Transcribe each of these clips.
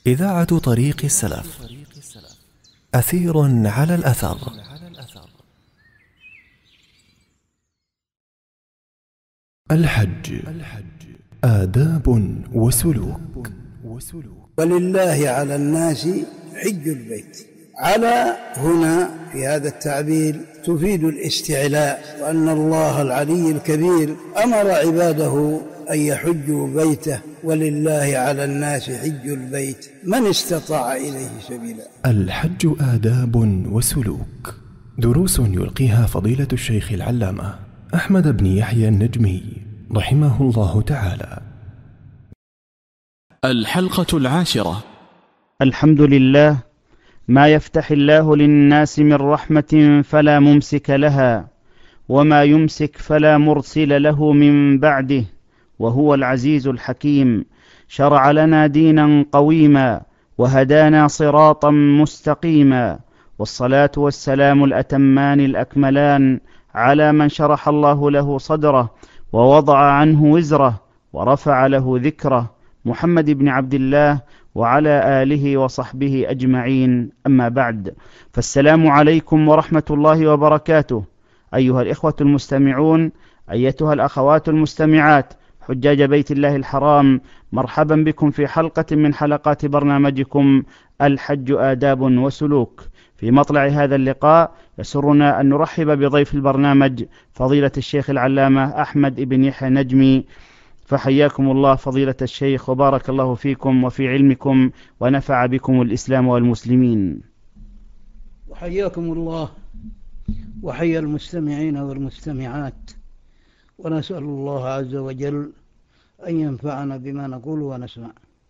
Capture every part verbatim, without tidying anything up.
إذاعة طريق السلف، أثير على الأثر. الحج، آداب وسلوك. ولله على الناس حج البيت. على هنا في هذا التعبير تفيد الاستعلاء، وأن الله العلي الكبير أمر عباده أن يحجوا بيته، ولله على الناس حج البيت من استطاع إليه سبيلا. الحج آداب وسلوك، دروس يلقيها فضيلة الشيخ العلامة أحمد بن يحيى النجمي رحمه الله تعالى. الحلقة العاشرة. الحمد لله، ما يفتح الله للناس من رحمة فلا ممسك لها، وما يمسك فلا مرسل له من بعده، وهو العزيز الحكيم. شرع لنا دينا قويما وهدانا صراطا مستقيما، والصلاة والسلام الأتمان الأكملان على من شرح الله له صدره ووضع عنه وزره ورفع له ذكره، محمد بن عبد الله وعلى آله وصحبه أجمعين. أما بعد، فالسلام عليكم ورحمة الله وبركاته، أيها الإخوة المستمعون، أيتها الأخوات المستمعات، حجاج بيت الله الحرام، مرحبا بكم في حلقة من حلقات برنامجكم الحج آداب وسلوك. في مطلع هذا اللقاء يسرنا أن نرحب بضيف البرنامج فضيلة الشيخ العلامة أحمد بن يحيى النجمي، فحياكم الله فضيلة الشيخ، وبارك الله فيكم وفي علمكم، ونفع بكم الإسلام والمسلمين. وحياكم الله وحيا المستمعين والمستمعات، ونسأل الله عز وجل أن ينفعنا بما نقول ونسمع.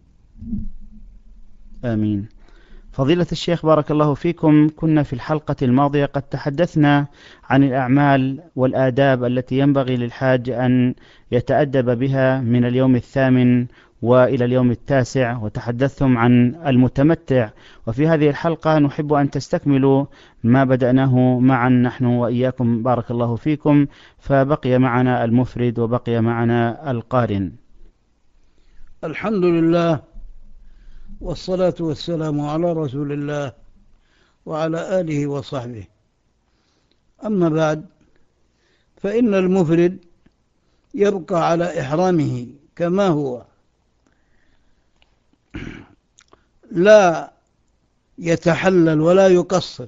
آمين. فضيلة الشيخ بارك الله فيكم، كنا في الحلقة الماضية قد تحدثنا عن الأعمال والآداب التي ينبغي للحاج أن يتأدب بها من اليوم الثامن وإلى اليوم التاسع، وتحدثتم عن المتمتع، وفي هذه الحلقة نحب أن تستكملوا ما بدأناه معا نحن وإياكم بارك الله فيكم، فبقي معنا المفرد وبقي معنا القارن. الحمد لله، والصلاة والسلام على رسول الله وعلى آله وصحبه. أما بعد، فإن المفرد يبقى على إحرامه كما هو، لا يتحلل ولا يقصر.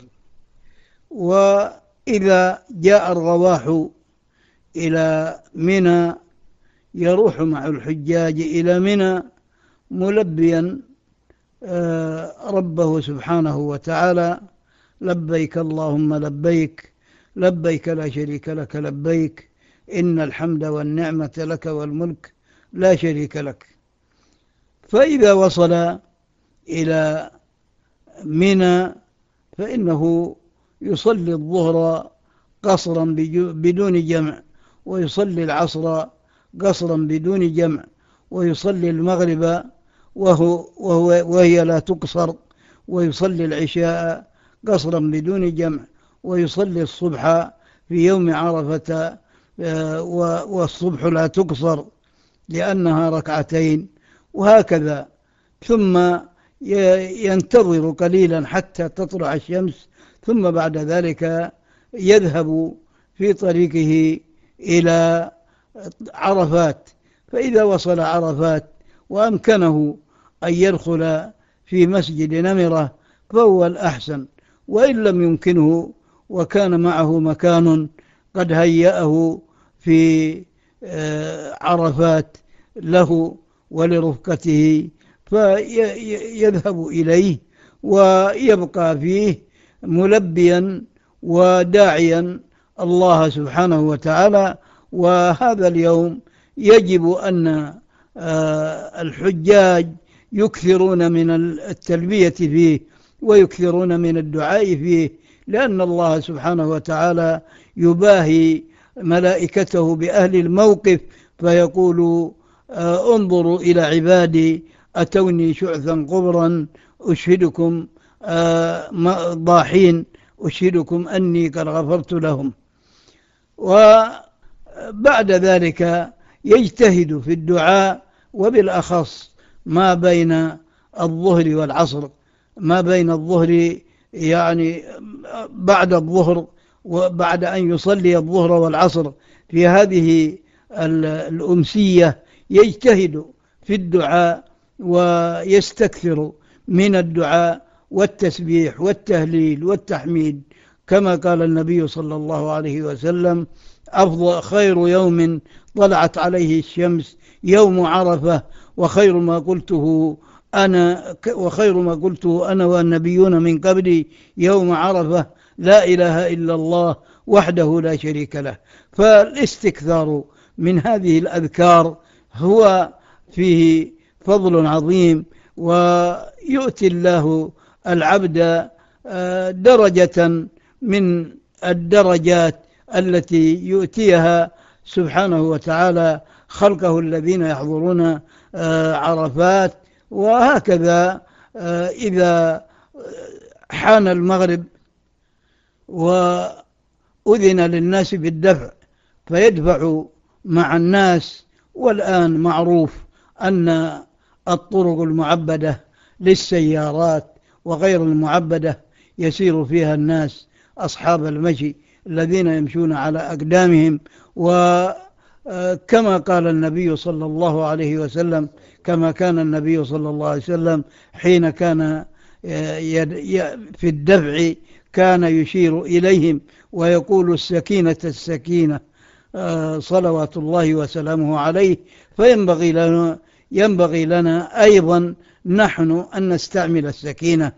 وإذا جاء الرواح إلى منى يروح مع الحجاج إلى منى ملبيا ربه سبحانه وتعالى: لبيك اللهم لبيك، لبيك لا شريك لك لبيك، إن الحمد والنعمة لك والملك لا شريك لك. فإذا وصل إلى منى فإنه يصلي الظهر قصرا بدون جمع، ويصلي العصر قصرا بدون جمع، ويصلي المغرب وهو وهو وهي لا تقصر، ويصلي العشاء قصرا بدون جمع، ويصلي الصبح في يوم عرفة والصبح لا تقصر لأنها ركعتين، وهكذا. ثم ينتظر قليلا حتى تطلع الشمس، ثم بعد ذلك يذهب في طريقه إلى عرفات. فإذا وصل عرفات وأمكنه أن يدخل في مسجد نمرة فهو الأحسن، وإن لم يمكنه وكان معه مكان قد هيأه في عرفات له ولرفقته فيذهب إليه ويبقى فيه ملبيا وداعيا الله سبحانه وتعالى. وهذا اليوم يجب أن الحجاج يكثرون من التلبية فيه ويكثرون من الدعاء فيه، لأن الله سبحانه وتعالى يباهي ملائكته بأهل الموقف فيقول: انظروا إلى عبادي أتوني شعثا قبرا أشهدكم ضاحين أشهدكم أني قد غفرت لهم. وبعد ذلك يجتهد في الدعاء، وبالأخص ما بين الظهر والعصر، ما بين الظهر يعني بعد الظهر وبعد أن يصلي الظهر والعصر في هذه الأمسية يجتهد في الدعاء ويستكثر من الدعاء والتسبيح والتهليل والتحميد، كما قال النبي صلى الله عليه وسلم: أفضل خير يوم طلعت عليه الشمس يوم عرفة، وخير ما قلته أنا وخير ما قلته أنا والنبيون من قبلي يوم عرفة، لا إله إلا الله وحده لا شريك له. فالاستكثار من هذه الأذكار هو فيه فضل عظيم، ويؤتي الله العبد درجة من الدرجات التي يؤتيها سبحانه وتعالى خلقه الذين يحضرون عرفات. وهكذا إذا حان المغرب وأذن للناس بالدفع فيدفع مع الناس، والآن معروف أن الطرق المعبدة للسيارات وغير المعبدة يسير فيها الناس أصحاب المشي الذين يمشون على أقدامهم. وكما قال النبي صلى الله عليه وسلم كما كان النبي صلى الله عليه وسلم حين كان في الدفع كان يشير إليهم ويقول: السكينة السكينة، صلوات الله وسلامه عليه. فينبغي لنا ينبغي لنا أيضا نحن أن نستعمل السكينة،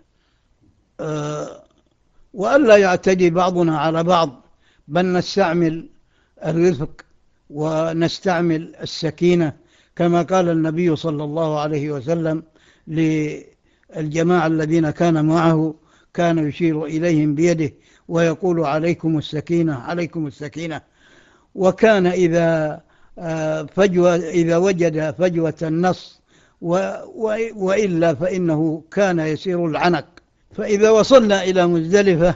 وألا يعتدي بعضنا على بعض، بل نستعمل الرفق ونستعمل السكينة، كما قال النبي صلى الله عليه وسلم للجماعة الذين كان معه، كان يشير إليهم بيده ويقول: عليكم السكينة عليكم السكينة. وكان إذا فجوة إذا وجد فجوة النص وإلا فإنه كان يسير العنق. فإذا وصلنا إلى مزدلفة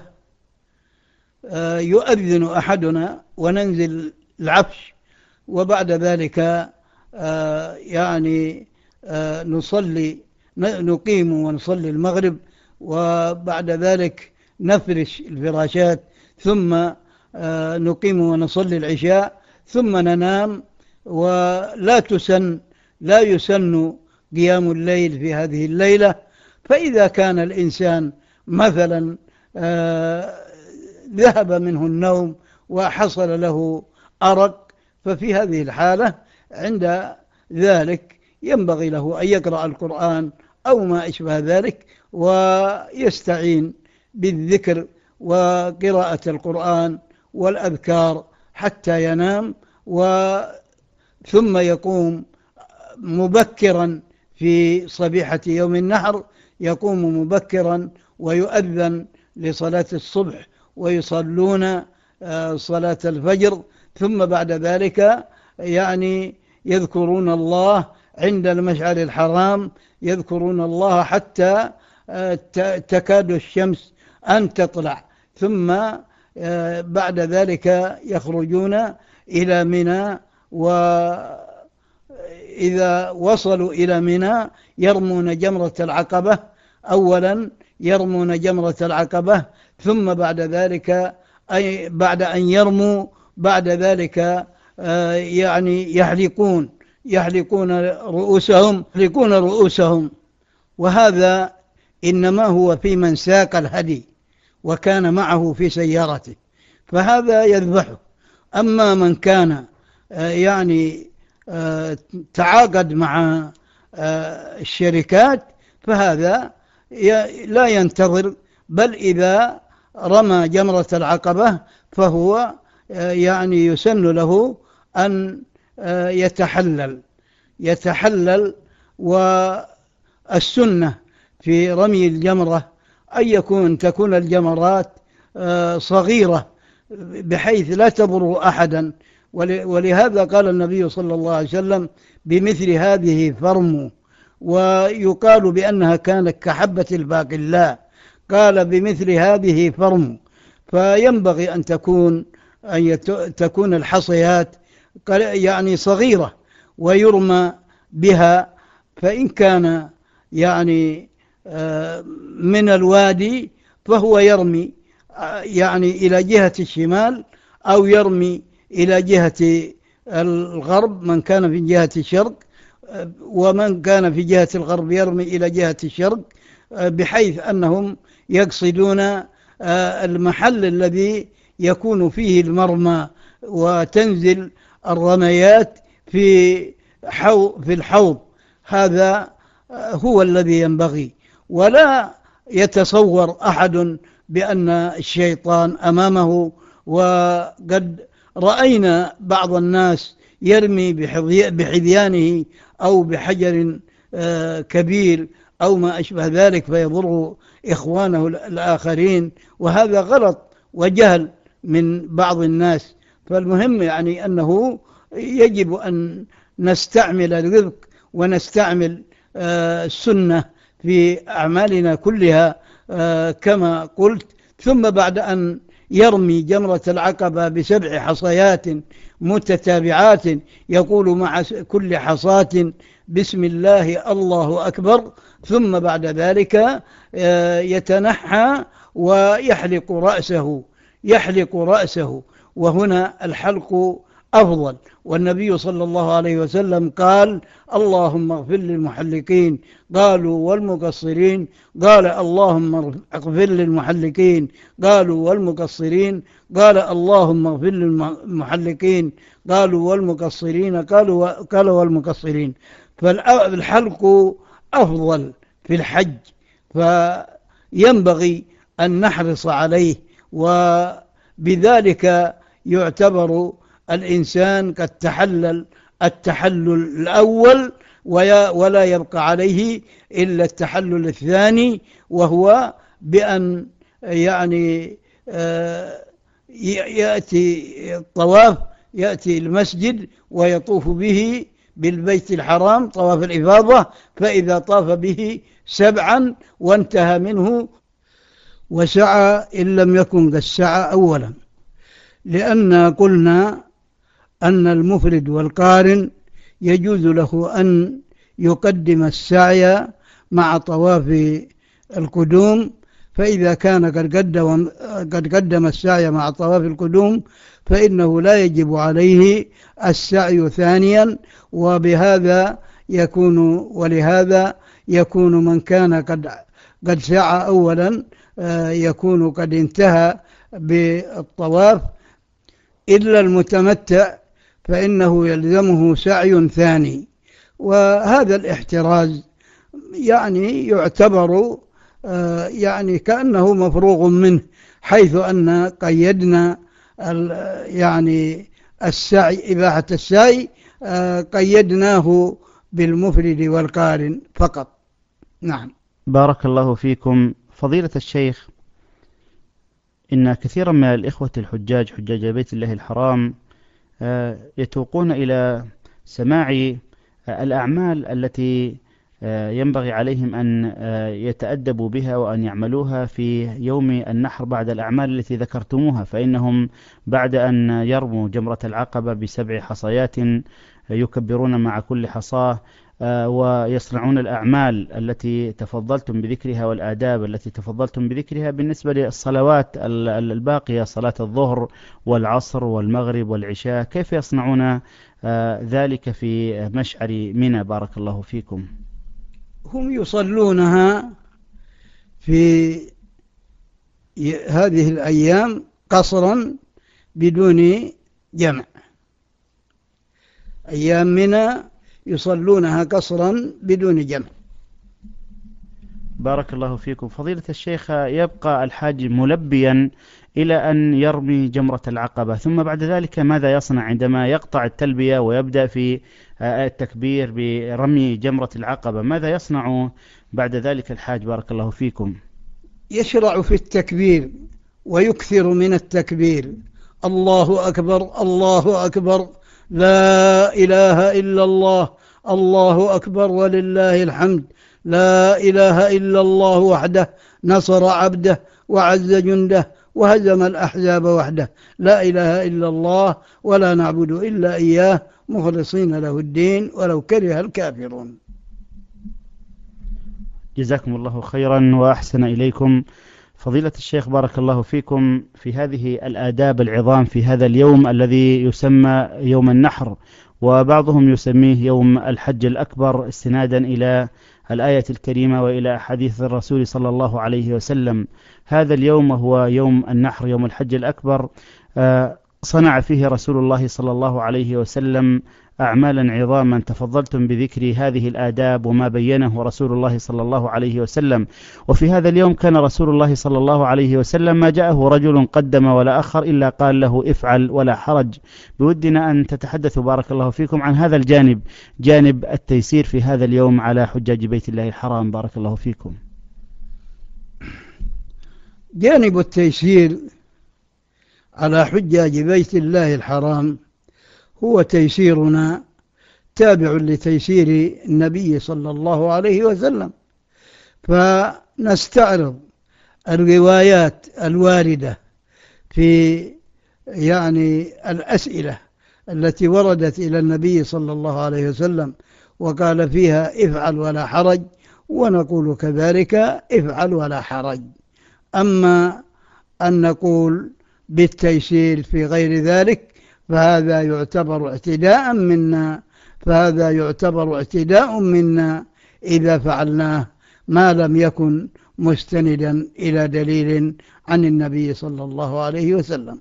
يؤذن أحدنا وننزل العفش، وبعد ذلك يعني نصلي نقيم ونصلي المغرب، وبعد ذلك نفرش الفراشات، ثم نقيم ونصلي العشاء، ثم ننام. ولا تسن لا يسن قيام الليل في هذه الليلة. فإذا كان الإنسان مثلا ذهب منه النوم وحصل له أرق، ففي هذه الحالة عند ذلك ينبغي له أن يقرأ القرآن أو ما أشبه ذلك، ويستعين بالذكر وقراءة القرآن والأذكار حتى ينام، ثم يقوم مبكرا في صبيحة يوم النحر، يقوم مبكرا ويؤذن لصلاة الصبح ويصلون صلاة الفجر، ثم بعد ذلك يعني يذكرون الله عند المشعر الحرام، يذكرون الله حتى تكاد الشمس أن تطلع، ثم بعد ذلك يخرجون إلى منى. وإذا وصلوا إلى منى يرمون جمرة العقبة، أولا يرمون جمرة العقبة، ثم بعد ذلك أي بعد أن يرموا بعد ذلك يعني يحلقون يحلقون رؤوسهم يحلقون رؤوسهم وهذا إنما هو في من ساق الهدي وكان معه في سيارته، فهذا يذبحه. أما من كان يعني تعاقد مع الشركات فهذا لا ينتظر، بل إذا رمى جمرة العقبة فهو يعني يسن له أن يتحلل يتحلل والسنة في رمي الجمرة أن يكون تكون الجمرات صغيرة بحيث لا تضر أحدا، ولهذا قال النبي صلى الله عليه وسلم: بمثل هذه فرموا. ويقال بأنها كانت كحبة الباقلاء، قال: بمثل هذه فرموا. فينبغي أن تكون أن تكون الحصيات يعني صغيرة ويرمى بها، فإن كان يعني من الوادي فهو يرمي يعني إلى جهة الشمال أو يرمي إلى جهة الغرب من كان في جهة الشرق، ومن كان في جهة الغرب يرمي إلى جهة الشرق، بحيث أنهم يقصدون المحل الذي يكون فيه المرمى وتنزل الرميات في في الحوض. هذا هو الذي ينبغي، ولا يتصور أحد بأن الشيطان أمامه. وقد رأينا بعض الناس يرمي بحذيانه أو بحجر كبير أو ما أشبه ذلك فيضر إخوانه الآخرين، وهذا غلط وجهل من بعض الناس. فالمهم يعني أنه يجب أن نستعمل الرزق ونستعمل السنة في أعمالنا كلها كما قلت. ثم بعد أن يرمي جمرة العقبة بسبع حصيات متتابعات يقول مع كل حصاة بسم الله الله أكبر، ثم بعد ذلك يتنحى ويحلق رأسه يحلق رأسه وهنا الحلق أفضل. والنبي صلى الله عليه وسلم قال اللهم اغفر للمحلقين، قالوا والمقصرين، قال اللهم اغفر للمحلقين، قالوا والمقصرين، قال اللهم اغفر للمحلقين، قالوا والمقصرين، قالوا قال والمقصرين. فالحلق أفضل في الحج، فينبغي أن نحرص عليه، وبذلك يعتبر الإنسان قد تحلل التحلل الأول، ولا يبقى عليه إلا التحلل الثاني، وهو بأن يعني يأتي الطواف، يأتي المسجد ويطوف به بالبيت الحرام طواف الإفاضة، فإذا طاف به سبعا وانتهى منه وسعى إن لم يكن قد سعى أولا، لأن قلنا أن المفرد والقارن يجوز له أن يقدم السعي مع طواف القدوم، فإذا كان قد قدم, قد قدم السعي مع طواف القدوم فإنه لا يجب عليه السعي ثانيا، وبهذا يكون ولهذا يكون من كان قد قد سعى أولا يكون قد انتهى بالطواف، إلا المتمتع فإنه يلزمه سعي ثاني. وهذا الاحتراز يعني يعتبر يعني كأنه مفروغ منه، حيث أن قيدنا يعني السعي إباحة السعي قيدناه بالمفرد والقارن فقط. نعم. بارك الله فيكم فضيلة الشيخ. إن كثيرا من الإخوة الحجاج حجاج بيت الله الحرام يتوقون إلى سماع الأعمال التي ينبغي عليهم أن يتأدبوا بها وأن يعملوها في يوم النحر بعد الأعمال التي ذكرتموها، فإنهم بعد أن يرموا جمرة العقبة بسبع حصيات يكبرون مع كل حصاة ويصنعون الأعمال التي تفضلتم بذكرها والآداب التي تفضلتم بذكرها بالنسبة للصلوات الباقية، صلاة الظهر والعصر والمغرب والعشاء، كيف يصنعون ذلك في مشعر منى؟ بارك الله فيكم. هم يصلونها في هذه الأيام قصرا بدون جمع، أيام منى يصلونها قصرا بدون جمع. بارك الله فيكم فضيلة الشيخ. يبقى الحاج ملبيا إلى أن يرمي جمرة العقبة، ثم بعد ذلك ماذا يصنع عندما يقطع التلبية ويبدأ في التكبير برمي جمرة العقبة؟ ماذا يصنع بعد ذلك الحاج بارك الله فيكم؟ يشرع في التكبير ويكثر من التكبير، الله أكبر الله أكبر لا إله إلا الله، الله أكبر ولله الحمد، لا إله إلا الله وحده نصر عبده وعز جنده وهزم الأحزاب وحده، لا إله إلا الله ولا نعبد إلا إياه مخلصين له الدين ولو كره الكافرون. جزاكم الله خيرا وأحسن إليكم. فضيلة الشيخ بارك الله فيكم، في هذه الآداب العظام في هذا اليوم الذي يسمى يوم النحر، وبعضهم يسميه يوم الحج الأكبر استنادا إلى الآية الكريمة وإلى حديث الرسول صلى الله عليه وسلم. هذا اليوم هو يوم النحر، يوم الحج الأكبر. صنع فيه رسول الله صلى الله عليه وسلم أعمالا عظاما، تفضلتم بذكر هذه الآداب وما بينه رسول الله صلى الله عليه وسلم. وفي هذا اليوم كان رسول الله صلى الله عليه وسلم ما جاءه رجل قدم ولا أخر إلا قال له افعل ولا حرج. بودنا أن تتحدثوا بارك الله فيكم عن هذا الجانب، جانب التيسير في هذا اليوم على حجاج بيت الله الحرام. بارك الله فيكم. جانب التيسير على حجاج بيت الله الحرام هو تيسيرنا تابع لتيسير النبي صلى الله عليه وسلم، فنستعرض الروايات الواردة في يعني الأسئلة التي وردت إلى النبي صلى الله عليه وسلم وقال فيها افعل ولا حرج، ونقول كذلك افعل ولا حرج. أما أن نقول بالتيسير في غير ذلك فهذا يعتبر اعتداء منا فهذا يعتبر اعتداء منا إذا فعلناه ما لم يكن مستندا إلى دليل عن النبي صلى الله عليه وسلم.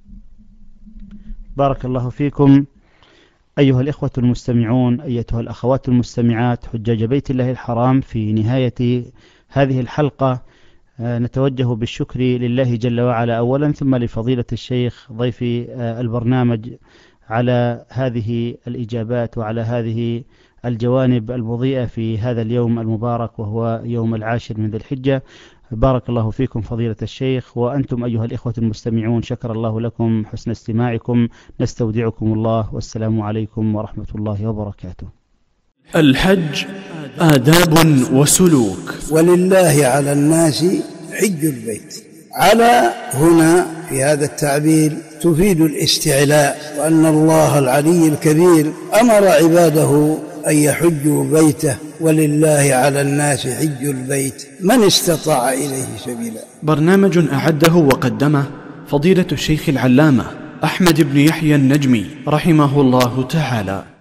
بارك الله فيكم. أيها الإخوة المستمعون، أيتها الأخوات المستمعات، حجاج بيت الله الحرام، في نهاية هذه الحلقة نتوجه بالشكر لله جل وعلا أولا، ثم لفضيلة الشيخ ضيف البرنامج على هذه الإجابات وعلى هذه الجوانب المضيئة في هذا اليوم المبارك وهو يوم العاشر من ذي الحجة. بارك الله فيكم فضيلة الشيخ، وأنتم أيها الإخوة المستمعون شكر الله لكم حسن استماعكم. نستودعكم الله، والسلام عليكم ورحمة الله وبركاته. الحج آداب وسلوك. ولله على الناس حج البيت. على هنا في هذا التعبير تفيد الاستعلاء، وأن الله العلي الكبير أمر عباده أن يحجوا بيته، ولله على الناس حج البيت من استطاع إليه سبيلا. برنامج أعده وقدمه فضيلة الشيخ العلامة أحمد بن يحيى النجمي رحمه الله تعالى.